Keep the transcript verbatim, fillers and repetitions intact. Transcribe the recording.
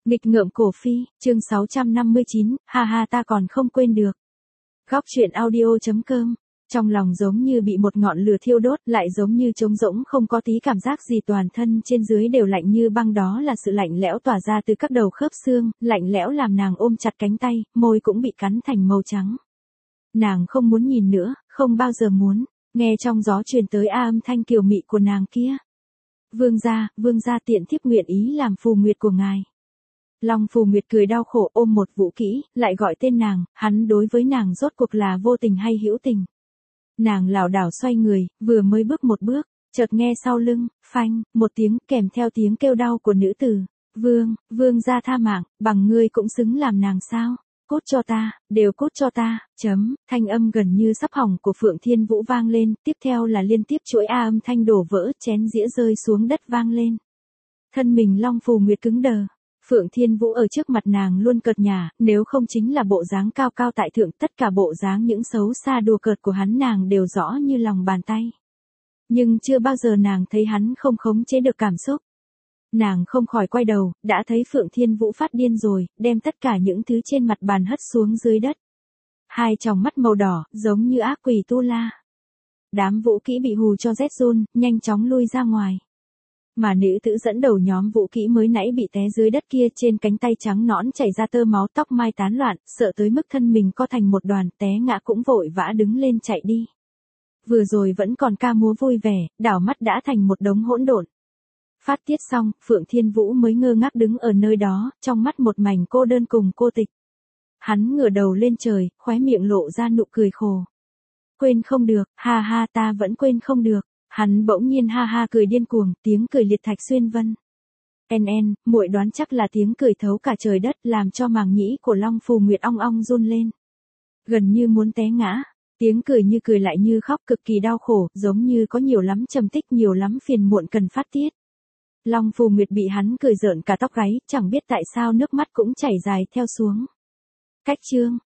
Nghịch ngợm cổ phi, chương sáu trăm năm mươi chín, ha ha ta còn không quên được. Góc truyện audio.com, trong lòng giống như bị một ngọn lửa thiêu đốt, lại giống như trống rỗng không có tí cảm giác gì, toàn thân trên dưới đều lạnh như băng, đó là sự lạnh lẽo tỏa ra từ các đầu khớp xương, lạnh lẽo làm nàng ôm chặt cánh tay, môi cũng bị cắn thành màu trắng. Nàng không muốn nhìn nữa, không bao giờ muốn, nghe trong gió truyền tới a âm thanh kiều mị của nàng kia. Vương gia, vương gia tiện thiếp nguyện ý làm phù nguyệt của ngài. Long Phù Nguyệt cười đau khổ ôm một Vũ Kỹ, lại gọi tên nàng, hắn đối với nàng rốt cuộc là vô tình hay hữu tình. Nàng lảo đảo xoay người, vừa mới bước một bước, chợt nghe sau lưng, phanh, một tiếng kèm theo tiếng kêu đau của nữ tử. Vương, vương gia tha mạng, bằng ngươi cũng xứng làm nàng sao? Cút cho ta, đều cút cho ta, chấm, thanh âm gần như sắp hỏng của Phượng Thiên Vũ vang lên, tiếp theo là liên tiếp chuỗi a âm thanh đổ vỡ, chén dĩa rơi xuống đất vang lên. Thân mình Long Phù Nguyệt cứng đờ. Phượng Thiên Vũ ở trước mặt nàng luôn cợt nhả, nếu không chính là bộ dáng cao cao tại thượng, tất cả bộ dáng những xấu xa đùa cợt của hắn nàng đều rõ như lòng bàn tay. Nhưng chưa bao giờ nàng thấy hắn không khống chế được cảm xúc. Nàng không khỏi quay đầu, đã thấy Phượng Thiên Vũ phát điên rồi, đem tất cả những thứ trên mặt bàn hất xuống dưới đất. Hai tròng mắt màu đỏ, giống như ác quỷ tu la. Đám Vũ Kỹ bị hù cho rét run, nhanh chóng lui ra ngoài. Mà nữ tử dẫn đầu nhóm Vũ Kỹ mới nãy bị té dưới đất kia, trên cánh tay trắng nõn chảy ra tơ máu, tóc mai tán loạn, sợ tới mức thân mình co thành một đoàn, té ngã cũng vội vã đứng lên chạy đi. Vừa rồi vẫn còn ca múa vui vẻ, đảo mắt đã thành một đống hỗn độn. Phát tiết xong, Phượng Thiên Vũ mới ngơ ngác đứng ở nơi đó, trong mắt một mảnh cô đơn cùng cô tịch. Hắn ngửa đầu lên trời, khóe miệng lộ ra nụ cười khổ. Quên không được, ha ha ta vẫn quên không được. Hắn bỗng nhiên ha ha cười điên cuồng, tiếng cười liệt thạch xuyên vân. En en, muội đoán chắc là tiếng cười thấu cả trời đất, làm cho màng nhĩ của Long Phù Nguyệt ong ong run lên. Gần như muốn té ngã, tiếng cười như cười lại như khóc, cực kỳ đau khổ, giống như có nhiều lắm trầm tích, nhiều lắm phiền muộn cần phát tiết. Long Phù Nguyệt bị hắn cười rợn cả tóc gáy, chẳng biết tại sao nước mắt cũng chảy dài theo xuống. Cách chương,